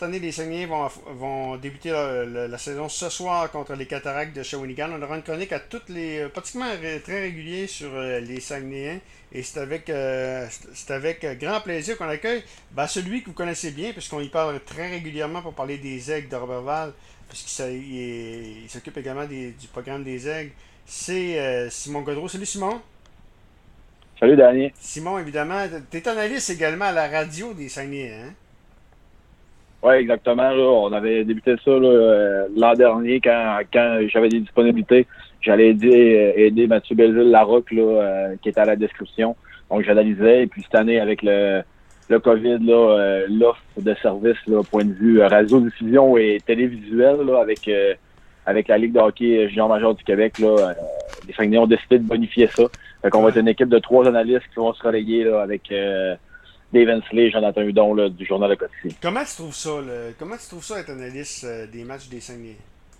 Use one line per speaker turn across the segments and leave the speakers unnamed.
année, les Saguenayens vont débuter la saison ce soir contre les Cataractes de Shawinigan. On aura une chronique à pratiquement très régulier sur les Saguenayens. Et c'est avec grand plaisir qu'on accueille celui que vous connaissez bien, puisqu'on y parle très régulièrement pour parler des Aigles de Roberval, il s'occupe également du programme des Aigles. C'est Simon Godreau. Salut Simon.
Salut, Danny.
Simon, évidemment, tu es analyste également à la radio des Saguenayens, hein?
Oui, exactement. Là, on avait débuté ça là, l'an dernier quand j'avais des disponibilités. J'allais aider Mathieu Belleville-Larocque qui était à la description. Donc, j'analysais. Et puis cette année, avec le COVID, l'offre de service au point de vue radio-diffusion et télévisuel avec la Ligue de hockey junior major du Québec, les Saguenayens ont décidé de bonifier ça. Fait qu'on va être une équipe de 3 analystes qui vont se relayer avec Dave Hensley et Jonathan Hudon du Journal Le Quotidien.
Comment tu trouves ça être analyste des matchs des Saguenayens?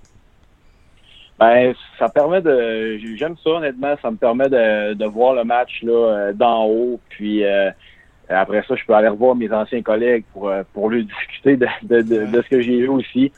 Ben, ça permet j'aime ça honnêtement, ça me permet de voir le match d'en haut, puis après ça, je peux aller revoir mes anciens collègues pour lui discuter de ce que j'ai vu aussi.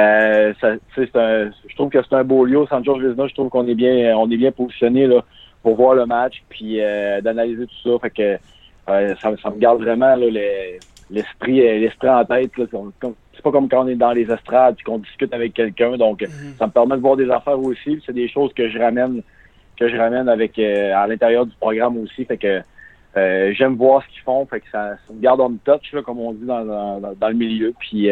Je trouve que c'est un beau lieu au San Jorge Vezina. Je trouve qu'on est bien positionné là pour voir le match, puis d'analyser tout ça. Fait que ça me garde vraiment là, l'esprit en tête. Là. C'est pas comme quand on est dans les estrades et qu'on discute avec quelqu'un. Donc, ça me permet de voir des affaires aussi. C'est des choses que je ramène avec à l'intérieur du programme aussi. Fait que j'aime voir ce qu'ils font. Fait que ça me garde on touch, là, comme on dit dans le milieu. Puis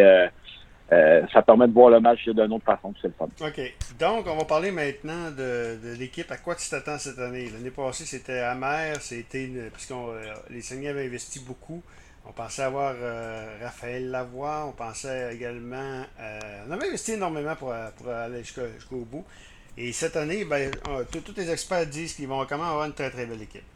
ça permet de voir le match d'une autre façon. C'est le fun.
OK. Donc, on va parler maintenant de l'équipe. À quoi tu t'attends cette année? L'année passée, c'était amer. Parce que les Saguenay avaient investi beaucoup. On pensait avoir Raphaël Lavoie. On pensait également... on avait investi énormément pour aller jusqu'au bout. Et cette année, tous les experts disent qu'ils vont quand même avoir une très très belle équipe.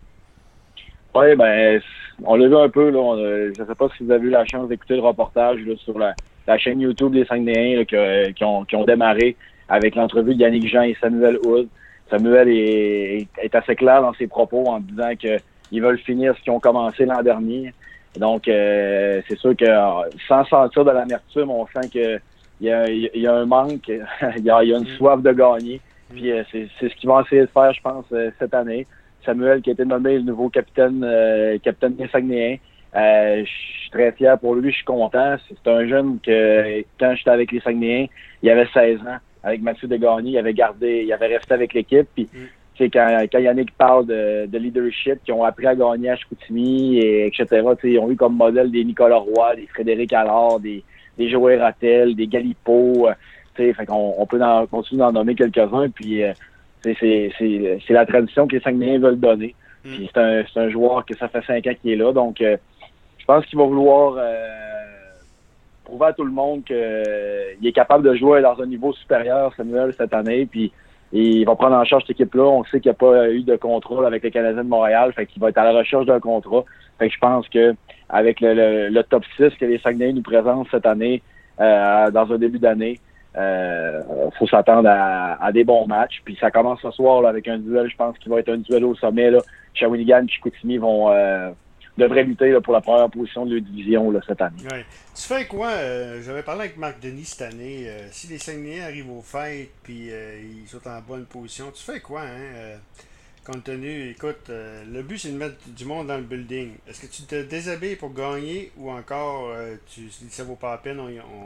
Oui, ben, on l'a vu un peu. Je ne sais pas si vous avez eu la chance d'écouter le reportage sur la chaîne YouTube des Saguenayens qui ont démarré avec l'entrevue de Yannick Jean et Samuel Hood. Samuel est assez clair dans ses propos en disant qu'ils veulent finir ce qu'ils ont commencé l'an dernier. Donc, c'est sûr que sans sentir de l'amertume, on sent qu'il y a un manque, il y a une soif de gagner. Puis c'est ce qu'ils vont essayer de faire, je pense, cette année. Samuel qui a été nommé le nouveau capitaine des Saguenayens. Je suis très fier pour lui, je suis content. C'est un jeune que, quand j'étais avec les Saguenayens, il avait 16 ans. Avec Mathieu Degagné, il avait resté avec l'équipe. Puis, quand Yannick parle de leadership, qui ont appris à gagner à Chicoutimi, etc., ils ont eu comme modèle des Nicolas Roy, des Frédéric Allard, des Joël Rattel, des Galipo. Fait qu'on peut continuer d'en nommer quelques-uns. Puis, c'est la tradition que les Saguenayens veulent donner. Puis c'est un joueur que ça fait 5 ans qu'il est là. Donc, je pense qu'il va vouloir prouver à tout le monde qu'il est capable de jouer dans un niveau supérieur, Samuel, cette année. Puis, il va prendre en charge cette équipe-là. On sait qu'il n'y a pas eu de contrôle avec les Canadiens de Montréal. Fait qu'il va être à la recherche d'un contrat. Fait que je pense que avec le top 6 que les Saguenayens nous présentent cette année, dans un début d'année, faut s'attendre à des bons matchs. Puis ça commence ce soir là, avec un duel, je pense, qui va être un duel au sommet. Là. Shawinigan et Chicoutimi devraient lutter là, pour la première position de leur division là, cette année.
Ouais. Tu fais quoi? J'avais parlé avec Marc Denis cette année. Si les Saguenayens arrivent aux fêtes puis ils sont en bonne position, tu fais quoi, hein? Compte tenu, écoute, le but c'est de mettre du monde dans le building. Est-ce que tu te déshabilles pour gagner ou encore tu dis ça vaut pas la peine,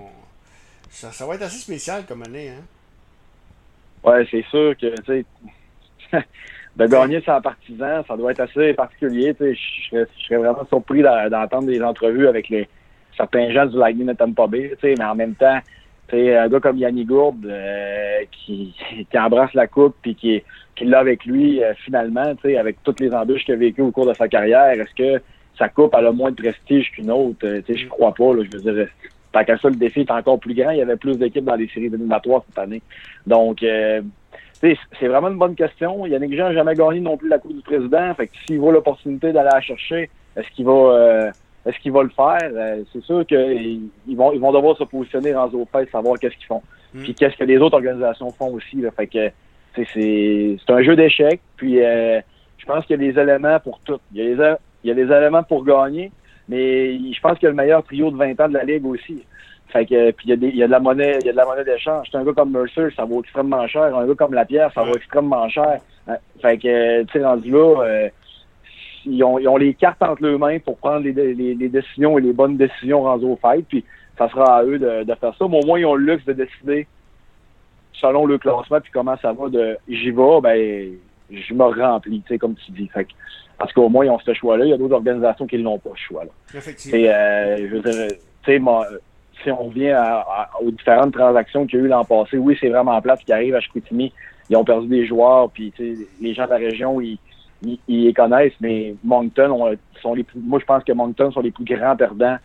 ça va être assez spécial comme année, hein?
Ouais, c'est sûr que tu sais de gagner sans partisan, ça doit être assez particulier. Je serais vraiment surpris d'entendre des entrevues avec certains gens du Lightning de Tampa Bay, mais en même temps, un gars comme Yanni Gourde qui embrasse la coupe puis qui l'a avec lui finalement, avec toutes les embûches qu'il a vécues au cours de sa carrière, est-ce que sa coupe elle a moins de prestige qu'une autre? Je crois pas. Là, je veux dire, tant qu'à ça, le défi est encore plus grand. Il y avait plus d'équipes dans les séries éliminatoires cette année. Donc, c'est vraiment une bonne question. Yannick Jean n'a jamais gagné non plus la Coupe du Président. Fait que s'il voit l'opportunité d'aller la chercher, est-ce qu'il va le faire? C'est sûr qu'ils vont devoir se positionner en aux fêtes, savoir qu'est-ce qu'ils font. Puis qu'est-ce que les autres organisations font aussi. Là. Fait que c'est un jeu d'échecs. Puis je pense qu'il y a des éléments pour tout. Il y a des éléments pour gagner. mais je pense qu'il y a le meilleur trio de 20 ans de la Ligue aussi. Fait que, puis il y a de la monnaie, il y a de la monnaie d'échange. Un gars comme Mercer, ça vaut extrêmement cher. Un gars comme Lapierre, ça vaut extrêmement cher. Fait que, tu sais, rendu là, ils ont les cartes entre leurs mains pour prendre les décisions et les bonnes décisions rendues au fait. Puis ça sera à eux de faire ça. Mais au moins, ils ont le luxe de décider selon le classement puis comment ça va de j'y vais, ben je me remplis, tu sais, comme tu dis. Fait que, parce qu'au moins, ils ont ce choix-là. Il y a d'autres organisations qui n'ont pas ce choix-là.
Effectivement.
Et, je veux dire, tu sais, si on revient aux différentes transactions qu'il y a eu l'an passé, oui, c'est vraiment plate qui arrive à Chicoutimi. Ils ont perdu des joueurs, puis les gens de la région, ils les connaissent, mais Moncton moi, je pense que Moncton sont les plus grands perdants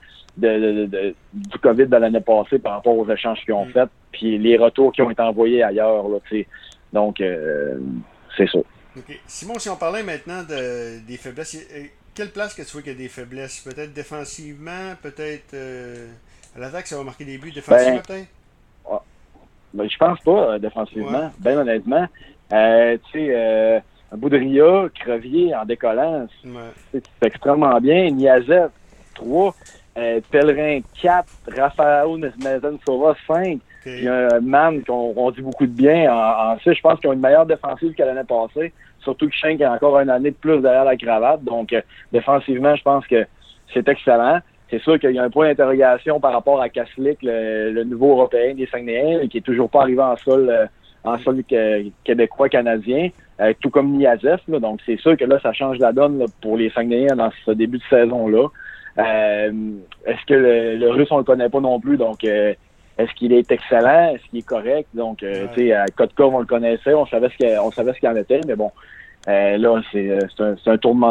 du COVID de l'année passée par rapport aux échanges qu'ils ont faits, puis les retours qui ont été envoyés ailleurs. Là, donc, c'est ça.
Okay. Simon, si on parlait maintenant des faiblesses, quelle place que tu vois qu'il y a des faiblesses? Peut-être défensivement, peut-être à l'attaque, ça va marquer des buts défensivement, peut-être?
Ben, je pense pas, défensivement, bien honnêtement. Tu sais, Boudria, Crevier en décollant, c'est extrêmement bien. Niazev, 3. Pellerin, 4. Raphaël Nezensova, 5. Il y a un Man qu'on dit beaucoup de bien. En 6, je pense qu'ils ont une meilleure défensive que l'année passée. Surtout que Schenk a encore une année de plus derrière la cravate. Donc, défensivement, je pense que c'est excellent. C'est sûr qu'il y a un point d'interrogation par rapport à Kaslik, le nouveau Européen des Saguenayens, qui est toujours pas arrivé en sol québécois-canadien, tout comme Niazev. Donc, c'est sûr que là, ça change la donne là, pour les Saguenayens dans ce début de saison-là. Est-ce que le Russe, on le connaît pas non plus, donc est-ce qu'il est excellent? Est-ce qu'il est correct? Donc, tu sais, à Kotkov, on le connaissait, on savait ce qu'il en était, mais bon, là, c'est un tournement,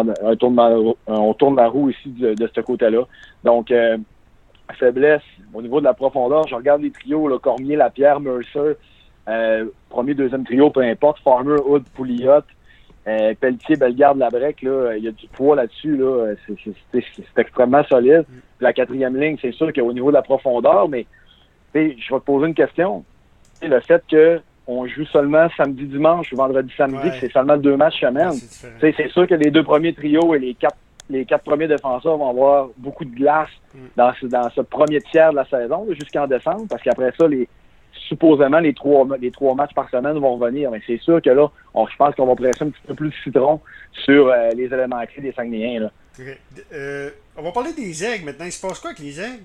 on tourne la roue ici de ce côté-là. Donc, faiblesse, au niveau de la profondeur, je regarde les trios, là, Cormier, Lapierre, Mercer, premier, deuxième trio, peu importe, Farmer, Hood, Pouliot, Pelletier, Bellegarde, Labrec, là, il y a du poids là-dessus, là, c'est extrêmement solide. Puis la quatrième ligne, c'est sûr qu'au niveau de la profondeur, mais je vais te poser une question. T'sais, le fait qu'on joue seulement samedi, dimanche ou vendredi, samedi, que c'est seulement 2 matchs semaine, c'est sûr que les 2 premiers trios et les 4 premiers défenseurs vont avoir beaucoup de glace dans ce premier tiers de la saison, jusqu'en décembre, parce qu'après ça, supposément, les trois matchs par semaine vont revenir. Mais c'est sûr que là, je pense qu'on va presser un petit peu plus de citron sur les éléments clés des Saguenayens. Là.
Okay. On va parler des aigles maintenant. Il se passe quoi avec les aigles?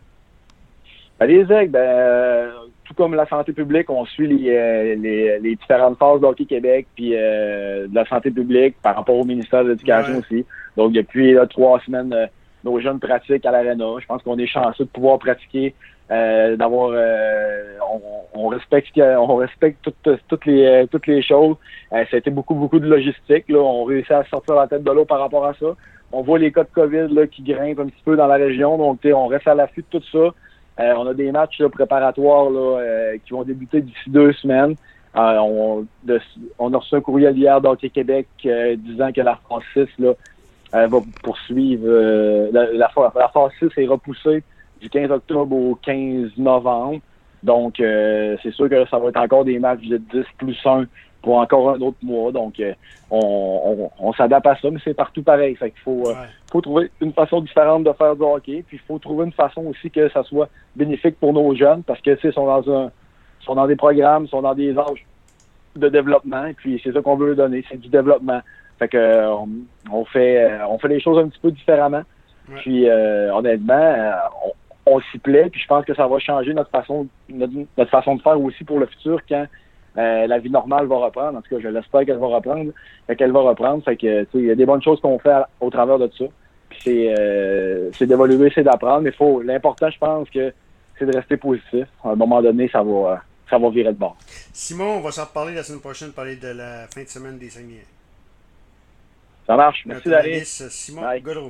Ben, les aigles, tout comme la santé publique, on suit les différentes phases d'Hockey Québec puis de la santé publique par rapport au ministère de l'Éducation aussi. Donc, depuis 3 semaines, nos jeunes pratiquent à l'Arena. Je pense qu'on est chanceux de pouvoir pratiquer, on respecte toutes les choses. Ça a été beaucoup de logistique. Là. On réussit à sortir la tête de l'eau par rapport à ça. On voit les cas de COVID là, qui grimpent un petit peu dans la région. Donc, on reste à l'affût de tout ça. On a des matchs là, préparatoires là, qui vont débuter d'ici 2 semaines. On a reçu un courriel hier d'Hockey Québec disant que la phase 6 là, va poursuivre. La phase 6 est repoussée du 15 octobre au 15 novembre. Donc, c'est sûr que ça va être encore des matchs de 10+1 pour encore un autre mois. Donc, on s'adapte à ça, mais c'est partout pareil. Fait qu'il faut trouver une façon différente de faire du hockey. Puis, il faut trouver une façon aussi que ça soit bénéfique pour nos jeunes parce que, tu sais, ils sont dans des programmes, ils sont dans des âges de développement. Et puis, c'est ça qu'on veut leur donner, c'est du développement. Fait que, on fait les choses un petit peu différemment. Ouais. Puis, honnêtement, on s'y plaît, puis je pense que ça va changer notre façon de faire aussi pour le futur quand la vie normale va reprendre. En tout cas, je l'espère qu'elle va reprendre. Fait que, il y a des bonnes choses qu'on fait au travers de ça. Puis c'est d'évoluer, c'est d'apprendre. Mais l'important, je pense que c'est de rester positif. À un moment donné, ça va virer de bord.
Simon, on va s'en reparler la semaine prochaine, parler de la fin de semaine des Saguenayens.
Ça marche. Merci d'aller.
Simon Godreau.